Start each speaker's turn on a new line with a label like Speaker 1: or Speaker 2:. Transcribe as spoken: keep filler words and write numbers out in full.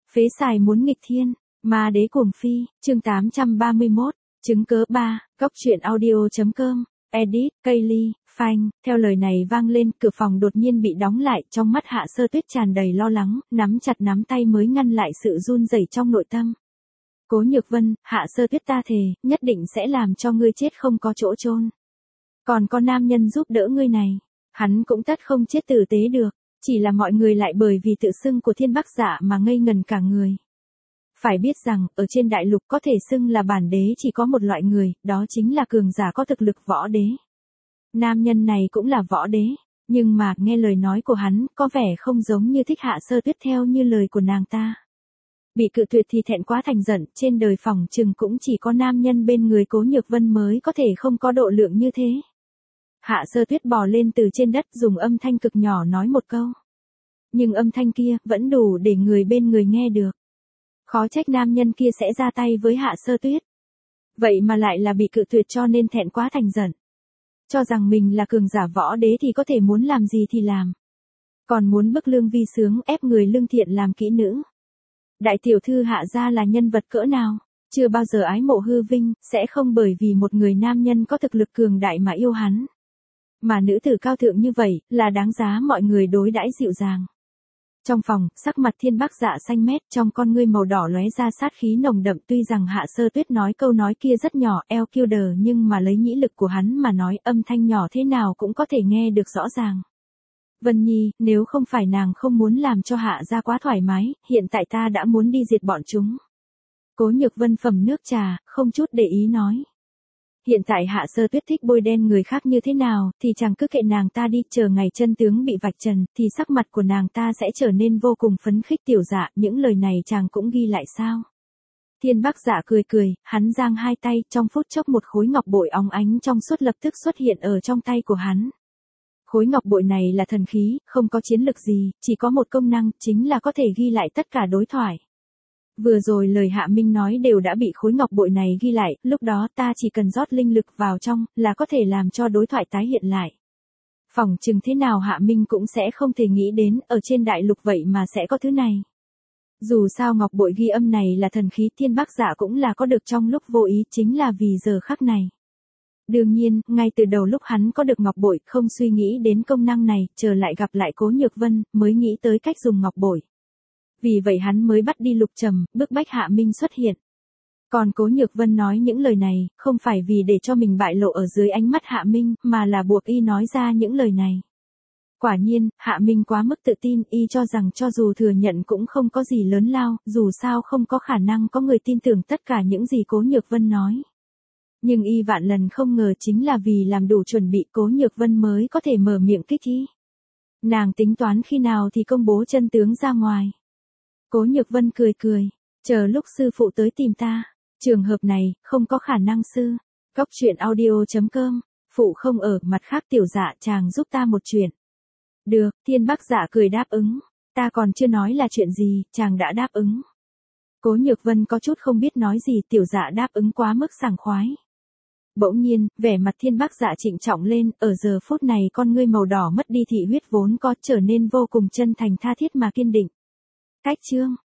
Speaker 1: Phế xài muốn nghịch thiên, ma đế cuồng phi, chương tám trăm ba mươi mốt, chứng cớ ba, góc truyện audio.com, edit, Kaylee, phanh, theo lời này vang lên, cửa phòng đột nhiên bị đóng lại, trong mắt Hạ Sơ Tuyết tràn đầy lo lắng, nắm chặt nắm tay mới ngăn lại sự run rẩy trong nội tâm. Cố Nhược Vân, Hạ Sơ Tuyết ta thề, nhất định sẽ làm cho ngươi chết không có chỗ chôn. Còn có nam nhân giúp đỡ ngươi này, hắn cũng tất không chết tử tế được, chỉ là mọi người lại bởi vì tự xưng của Thiên Bắc Dạ mà ngây ngần cả người. Phải biết rằng, ở trên đại lục có thể xưng là bản đế chỉ có một loại người, đó chính là cường giả có thực lực võ đế. Nam nhân này cũng là võ đế, nhưng mà, nghe lời nói của hắn, có vẻ không giống như thích Hạ Sơ Tuyết theo như lời của nàng ta. Bị cự tuyệt thì thẹn quá thành giận, trên đời phỏng chừng cũng chỉ có nam nhân bên người Cố Nhược Vân mới có thể không có độ lượng như thế. Hạ Sơ Tuyết bò lên từ trên đất dùng âm thanh cực nhỏ nói một câu. Nhưng âm thanh kia vẫn đủ để người bên người nghe được. Khó trách nam nhân kia sẽ ra tay với Hạ Sơ Tuyết. Vậy mà lại là bị cự tuyệt cho nên thẹn quá thành giận. Cho rằng mình là cường giả võ đế thì có thể muốn làm gì thì làm. Còn muốn bức lương vi sướng ép người lương thiện làm kỹ nữ. Đại tiểu thư Hạ gia là nhân vật cỡ nào, chưa bao giờ ái mộ hư vinh, sẽ không bởi vì một người nam nhân có thực lực cường đại mà yêu hắn. Mà nữ tử cao thượng như vậy, là đáng giá mọi người đối đãi dịu dàng. Trong phòng, sắc mặt Thiên Bắc Dạ xanh mét, trong con ngươi màu đỏ lóe ra sát khí nồng đậm, tuy rằng Hạ Sơ Tuyết nói câu nói kia rất nhỏ, eo kiêu đờ, nhưng mà lấy nhĩ lực của hắn mà nói, âm thanh nhỏ thế nào cũng có thể nghe được rõ ràng. Vân Nhi, nếu không phải nàng không muốn làm cho Hạ gia quá thoải mái, hiện tại ta đã muốn đi diệt bọn chúng. Cố Nhược Vân phẩm nước trà, không chút để ý nói. Hiện tại Hạ Sơ Tuyết thích bôi đen người khác như thế nào, thì chàng cứ kệ nàng ta đi, chờ ngày chân tướng bị vạch trần, thì sắc mặt của nàng ta sẽ trở nên vô cùng phấn khích. Tiểu Dạ, những lời này chàng cũng ghi lại sao? Thiên Bắc Dạ cười cười, hắn giang hai tay, trong phút chốc một khối ngọc bội óng ánh trong suốt lập tức xuất hiện ở trong tay của hắn. Khối ngọc bội này là thần khí, không có chiến lực gì, chỉ có một công năng, chính là có thể ghi lại tất cả đối thoại. Vừa rồi lời Hạ Minh nói đều đã bị khối ngọc bội này ghi lại, lúc đó ta chỉ cần rót linh lực vào trong, là có thể làm cho đối thoại tái hiện lại. Phỏng chừng thế nào Hạ Minh cũng sẽ không thể nghĩ đến, ở trên đại lục vậy mà sẽ có thứ này. Dù sao ngọc bội ghi âm này là thần khí, Thiên Bắc Dạ cũng là có được trong lúc vô ý, chính là vì giờ khắc này. Đương nhiên, ngay từ đầu lúc hắn có được ngọc bội, không suy nghĩ đến công năng này, chờ lại gặp lại Cố Nhược Vân, mới nghĩ tới cách dùng ngọc bội. Vì vậy hắn mới bắt đi Lục Trầm, bức bách Hạ Minh xuất hiện. Còn Cố Nhược Vân nói những lời này, không phải vì để cho mình bại lộ ở dưới ánh mắt Hạ Minh, mà là buộc y nói ra những lời này. Quả nhiên, Hạ Minh quá mức tự tin, y cho rằng cho dù thừa nhận cũng không có gì lớn lao, dù sao không có khả năng có người tin tưởng tất cả những gì Cố Nhược Vân nói. Nhưng y vạn lần không ngờ chính là vì làm đủ chuẩn bị Cố Nhược Vân mới có thể mở miệng kích y. Nàng tính toán khi nào thì công bố chân tướng ra ngoài. Cố Nhược Vân cười cười, chờ lúc sư phụ tới tìm ta. Trường hợp này, không có khả năng sư. Góc truyện audio.com, phụ không ở, mặt khác Tiểu Dạ chàng giúp ta một chuyện. Được, Thiên Bắc Dạ cười đáp ứng. Ta còn chưa nói là chuyện gì, chàng đã đáp ứng. Cố Nhược Vân có chút không biết nói gì, Tiểu Dạ đáp ứng quá mức sảng khoái. Bỗng nhiên, vẻ mặt Thiên Bắc Dạ trịnh trọng lên, ở giờ phút này con ngươi màu đỏ mất đi thị huyết vốn có, trở nên vô cùng chân thành tha thiết mà kiên định. Cách chương